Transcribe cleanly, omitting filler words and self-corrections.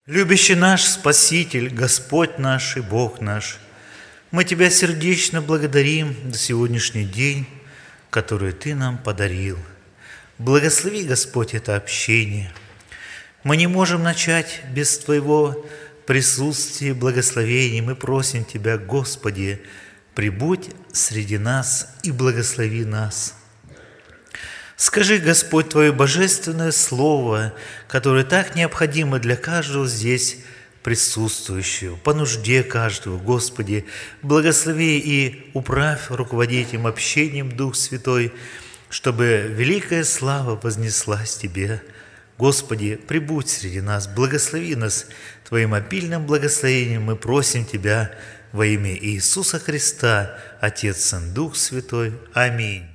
Любящий наш Спаситель, Господь наш и Бог наш, мы Тебя сердечно благодарим за сегодняшний день, который Ты нам подарил. Благослови, Господь, это общение. Мы не можем начать без Твоего присутствия и благословения. Мы просим Тебя, Господи, прибудь среди нас и благослови нас. Скажи, Господь, Твое божественное Слово, которое так необходимо для каждого здесь присутствующего, по нужде каждого. Господи, благослови и управь руководителем общением Дух Святой, чтобы великая слава вознеслась Тебе. Господи, прибудь среди нас, благослови нас Твоим обильным благословением. Мы просим Тебя во имя Иисуса Христа, Отец, Сын, Дух Святой. Аминь.